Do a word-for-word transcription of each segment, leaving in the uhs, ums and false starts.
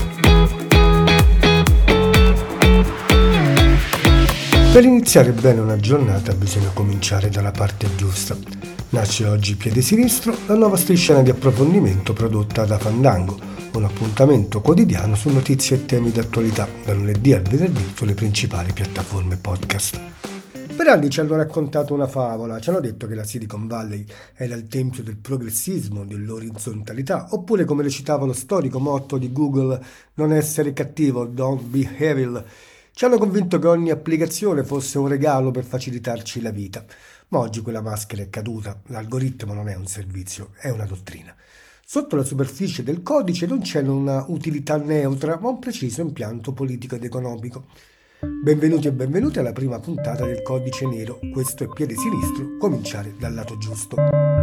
Per iniziare bene una giornata bisogna cominciare dalla parte giusta. Nasce oggi Piede Sinistro, la nuova striscia di approfondimento prodotta da Fandango, un appuntamento quotidiano su notizie e temi d'attualità, da lunedì al venerdì sulle principali piattaforme podcast. Per anni ci hanno raccontato una favola, ci hanno detto che la Silicon Valley era il tempio del progressismo, dell'orizzontalità, oppure come recitava lo storico motto di Google, non essere cattivo, don't be evil. Ci hanno convinto che ogni applicazione fosse un regalo per facilitarci la vita, ma oggi quella maschera è caduta, l'algoritmo non è un servizio, è una dottrina. Sotto la superficie del codice non c'è una utilità neutra, ma un preciso impianto politico ed economico. Benvenuti e benvenute alla prima puntata del Codice Nero, questo è Piede Sinistro, cominciare dal lato giusto.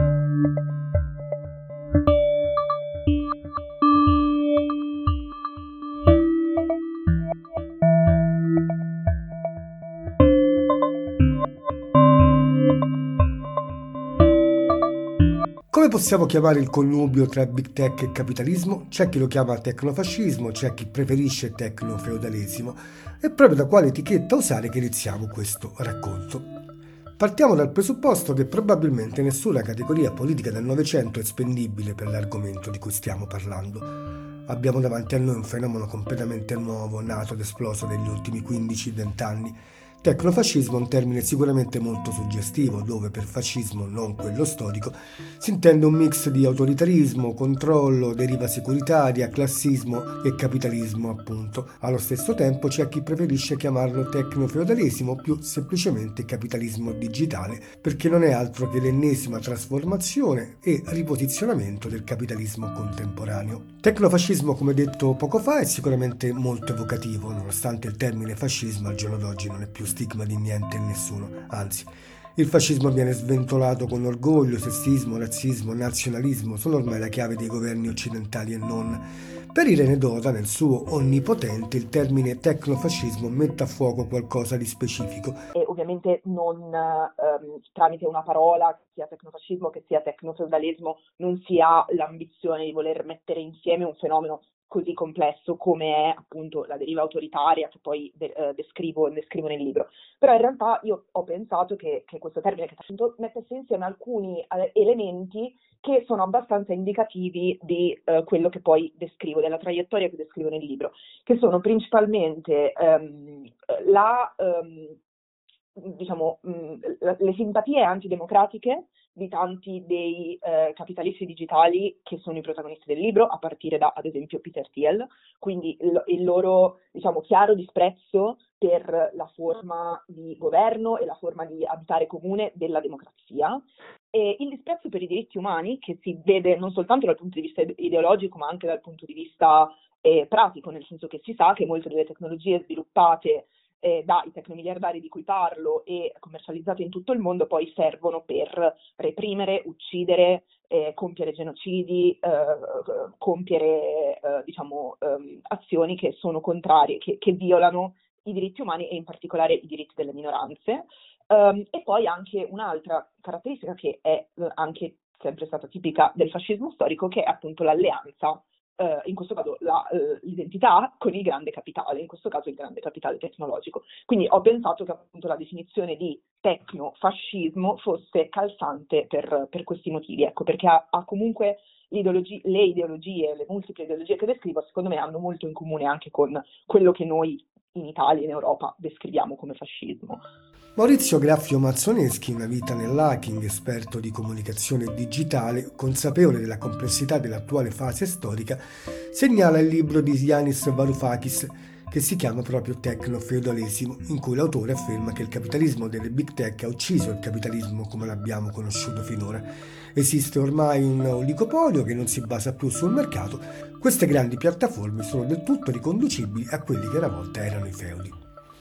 Come possiamo chiamare il connubio tra big tech e capitalismo? C'è chi lo chiama tecnofascismo, c'è chi preferisce tecnofeudalesimo. È proprio da quale etichetta usare che iniziamo questo racconto. Partiamo dal presupposto che probabilmente nessuna categoria politica del Novecento è spendibile per l'argomento di cui stiamo parlando. Abbiamo davanti a noi un fenomeno completamente nuovo, nato ed esploso negli ultimi quindici venti anni. Tecnofascismo è un termine sicuramente molto suggestivo, dove per fascismo, non quello storico, si intende un mix di autoritarismo, controllo, deriva securitaria, classismo e capitalismo, appunto. Allo stesso tempo c'è chi preferisce chiamarlo tecnofeudalesimo, più semplicemente capitalismo digitale, perché non è altro che l'ennesima trasformazione e riposizionamento del capitalismo contemporaneo. Tecnofascismo, come detto poco fa, è sicuramente molto evocativo, nonostante il termine fascismo al giorno d'oggi non è più stigma di niente e nessuno, anzi, il fascismo viene sventolato con orgoglio, sessismo, razzismo, nazionalismo, sono ormai la chiave dei governi occidentali e non. Per Irene Dota, nel suo Onnipotente, il termine tecnofascismo mette a fuoco qualcosa di specifico. E ovviamente non ehm, tramite una parola, che sia tecnofascismo, che sia tecnofeudalismo, non si ha l'ambizione di voler mettere insieme un fenomeno così complesso come è appunto la deriva autoritaria che poi de- eh, descrivo, descrivo nel libro. Però in realtà io ho pensato che, che questo termine che appunto mettesse insieme alcuni eh, elementi che sono abbastanza indicativi di eh, quello che poi descrivo, della traiettoria che descrivo nel libro, che sono principalmente ehm, la, ehm, diciamo, mh, le simpatie antidemocratiche di tanti dei eh, capitalisti digitali che sono i protagonisti del libro, a partire da, ad esempio, Peter Thiel, quindi il, il loro, diciamo, chiaro disprezzo per la forma di governo e la forma di abitare comune della democrazia, e il disprezzo per i diritti umani, che si vede non soltanto dal punto di vista ideologico, ma anche dal punto di vista eh, pratico, nel senso che si sa che molte delle tecnologie sviluppate Eh, dai tecnomiliardari di cui parlo e commercializzate in tutto il mondo poi servono per reprimere, uccidere, eh, compiere genocidi, eh, compiere eh, diciamo ehm, azioni che sono contrarie, che, che violano i diritti umani e in particolare i diritti delle minoranze. Um, e poi anche un'altra caratteristica che è eh, anche sempre stata tipica del fascismo storico, che è appunto l'alleanza, Uh, in questo caso la, uh, l'identità con il grande capitale, in questo caso il grande capitale tecnologico. Quindi ho pensato che appunto la definizione di tecnofascismo fosse calzante per, per questi motivi, ecco, perché ha, ha comunque ideologie, le ideologie, le multiple ideologie che descrivo, secondo me hanno molto in comune anche con quello che noi in Italia e in Europa descriviamo come fascismo. Maurizio Graffio Mazzoneschi, una vita nell'hacking, esperto di comunicazione digitale, consapevole della complessità dell'attuale fase storica, segnala il libro di Yanis Varoufakis che si chiama proprio Tecnofeudalesimo, in cui l'autore afferma che il capitalismo delle big tech ha ucciso il capitalismo come l'abbiamo conosciuto finora. Esiste ormai un oligopolio che non si basa più sul mercato, queste grandi piattaforme sono del tutto riconducibili a quelli che una volta erano i feudi.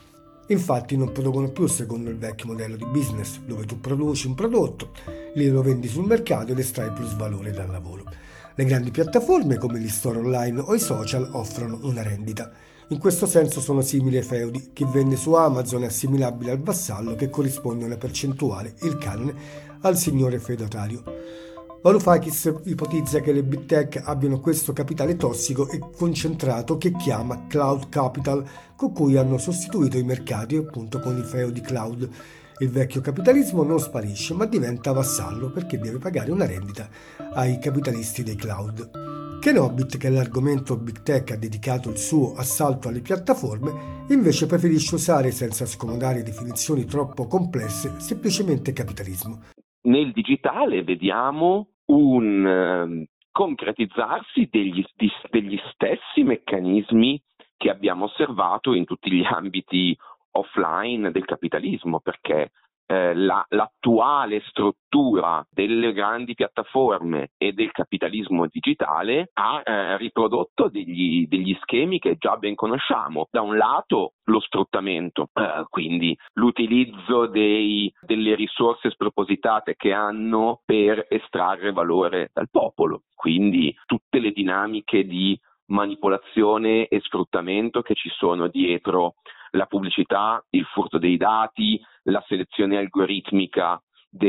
Infatti non producono più secondo il vecchio modello di business, dove tu produci un prodotto, lo vendi sul mercato ed estrai plus valore dal lavoro. Le grandi piattaforme come gli store online o i social offrono una rendita. In questo senso sono simili ai feudi. Chi vende su Amazon è assimilabile al vassallo che corrisponde a una percentuale, il canone, al signore feudatario. Varoufakis ipotizza che le big tech abbiano questo capitale tossico e concentrato che chiama cloud capital, con cui hanno sostituito i mercati appunto con i feudi cloud. Il vecchio capitalismo non sparisce, ma diventa vassallo perché deve pagare una rendita ai capitalisti dei cloud. Kenobit, che all'argomento Big Tech ha dedicato il suo assalto alle piattaforme, invece preferisce usare, senza scomodare definizioni troppo complesse, semplicemente capitalismo. Nel digitale vediamo un um, concretizzarsi degli, di, degli stessi meccanismi che abbiamo osservato in tutti gli ambiti offline del capitalismo, perché eh, la, l'attuale struttura delle grandi piattaforme e del capitalismo digitale ha eh, riprodotto degli, degli schemi che già ben conosciamo. Da un lato lo sfruttamento, eh, quindi l'utilizzo dei, delle risorse spropositate che hanno per estrarre valore dal popolo, quindi tutte le dinamiche di manipolazione e sfruttamento che ci sono dietro la pubblicità, il furto dei dati, la selezione algoritmica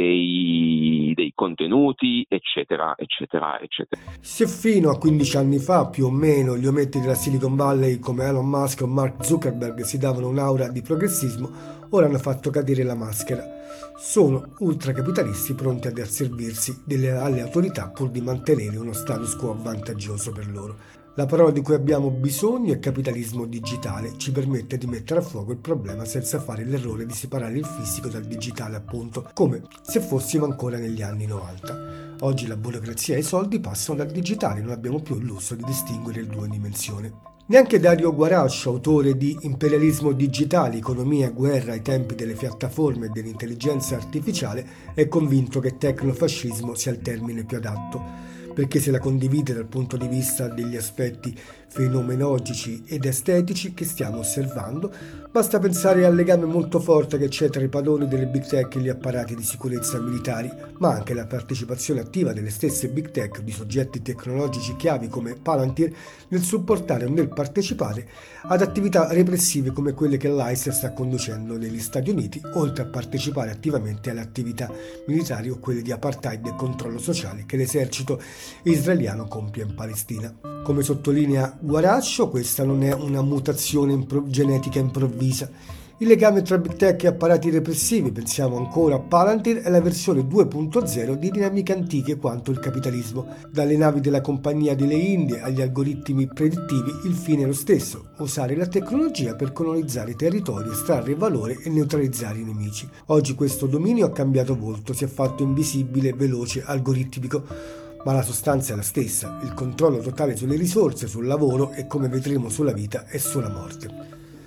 dei, dei contenuti, eccetera, eccetera, eccetera. Se fino a quindici anni fa, più o meno, gli ometti della Silicon Valley come Elon Musk o Mark Zuckerberg si davano un'aura di progressismo, ora hanno fatto cadere la maschera. Sono ultracapitalisti pronti ad asservirsi delle, alle autorità pur di mantenere uno status quo vantaggioso per loro. La parola di cui abbiamo bisogno è capitalismo digitale, ci permette di mettere a fuoco il problema senza fare l'errore di separare il fisico dal digitale, appunto, come se fossimo ancora negli anni novanta. Oggi la burocrazia e i soldi passano dal digitale, non abbiamo più il lusso di distinguere le due dimensioni. Neanche Dario Guarascio, autore di Imperialismo digitale, economia e guerra ai tempi delle piattaforme e dell'intelligenza artificiale, è convinto che tecnofascismo sia il termine più adatto, perché se la condivide dal punto di vista degli aspetti fenomenologici ed estetici che stiamo osservando, basta pensare al legame molto forte che c'è tra i padroni delle big tech e gli apparati di sicurezza militari, ma anche la partecipazione attiva delle stesse big tech di soggetti tecnologici chiavi come Palantir nel supportare o nel partecipare ad attività repressive come quelle che l'ICE sta conducendo negli Stati Uniti, oltre a partecipare attivamente alle attività militari o quelle di apartheid e controllo sociale che l'esercito israeliano compie in Palestina. Come sottolinea Guarascio, questa non è una mutazione impro- genetica improvvisa. Il legame tra big tech e apparati repressivi, pensiamo ancora a Palantir, è la versione due punto zero di dinamiche antiche quanto il capitalismo. Dalle navi della Compagnia delle Indie agli algoritmi predittivi, il fine è lo stesso: usare la tecnologia per colonizzare i territori, estrarre valore e neutralizzare i nemici. Oggi questo dominio ha cambiato volto, si è fatto invisibile, veloce, algoritmico, ma la sostanza è la stessa: il controllo totale sulle risorse, sul lavoro e, come vedremo, sulla vita e sulla morte.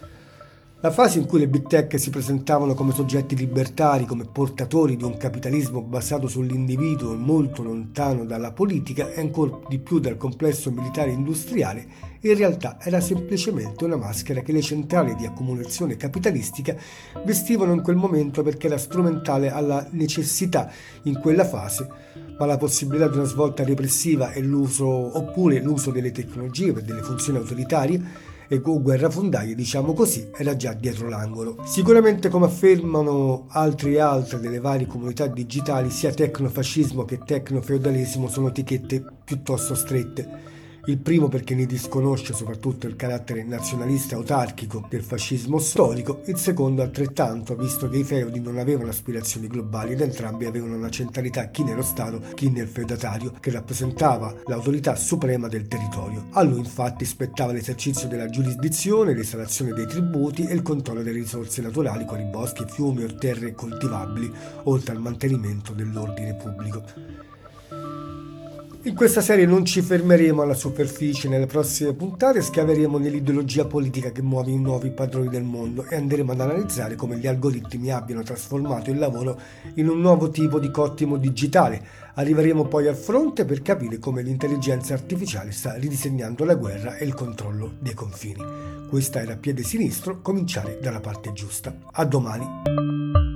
La fase in cui le big tech si presentavano come soggetti libertari, come portatori di un capitalismo basato sull'individuo e molto lontano dalla politica e ancora di più dal complesso militare industriale, in realtà era semplicemente una maschera che le centrali di accumulazione capitalistica vestivano in quel momento perché era strumentale alla necessità in quella fase, ma la possibilità di una svolta repressiva e l'uso, oppure l'uso delle tecnologie per delle funzioni autoritarie e guerrafondaie, diciamo così, era già dietro l'angolo. Sicuramente, come affermano altri e altre delle varie comunità digitali, sia tecnofascismo che tecnofeudalesimo sono etichette piuttosto strette. Il primo perché ne disconosce soprattutto il carattere nazionalista autarchico del fascismo storico, il secondo altrettanto, visto che i feudi non avevano aspirazioni globali ed entrambi avevano una centralità chi nello Stato, chi nel feudatario, che rappresentava l'autorità suprema del territorio. A lui infatti spettava l'esercizio della giurisdizione, l'esalazione dei tributi e il controllo delle risorse naturali quali boschi, fiumi o terre coltivabili, oltre al mantenimento dell'ordine pubblico. In questa serie non ci fermeremo alla superficie, nelle prossime puntate scaveremo nell'ideologia politica che muove i nuovi padroni del mondo e andremo ad analizzare come gli algoritmi abbiano trasformato il lavoro in un nuovo tipo di cottimo digitale. Arriveremo poi al fronte per capire come l'intelligenza artificiale sta ridisegnando la guerra e il controllo dei confini. Questa era Piede Sinistro, cominciare dalla parte giusta. A domani!